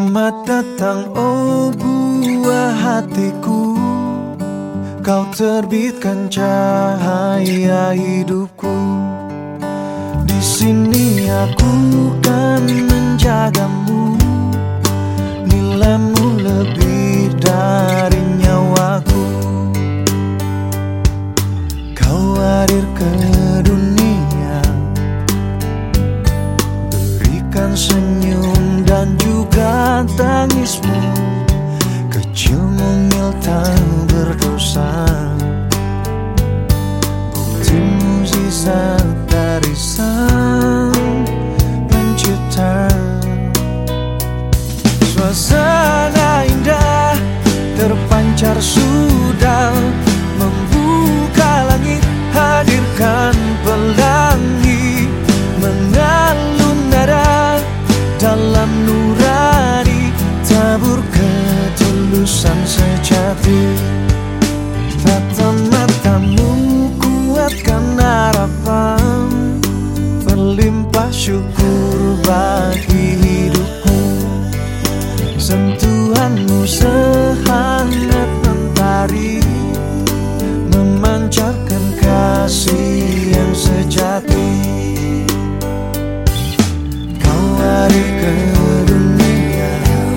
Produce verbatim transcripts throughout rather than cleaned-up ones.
Selamat datang oh buah hatiku, kau terbitkan cahaya hidupku. Di sini aku kan menjagamu, nilaimu lebih dari nyawaku. Kau hadir ke dunia, berikan senyum dan juga tangismu. Kecil mungil tak berdosa, bukti mukjizat dari Sang Pencipta. Suasana indah terpancar sudah membuka langit, hadirkan pelangi mengalun nada dalam nurani, tabur ketulusan sejati. Tatap matamu kuatkan harapan, berlimpah syukur bagi hidupku. Sentuhanmu sehangat mentari, memancarkan kasih yang sejati. Kau hari ke dunia,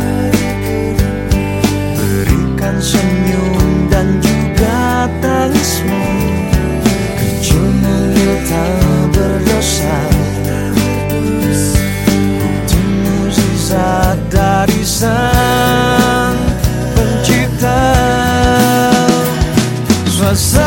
berikan senyum dan juga tangismu. Kecil mungil tak berdosa, bukti mukjizat dari Sang Pencipta. Suasana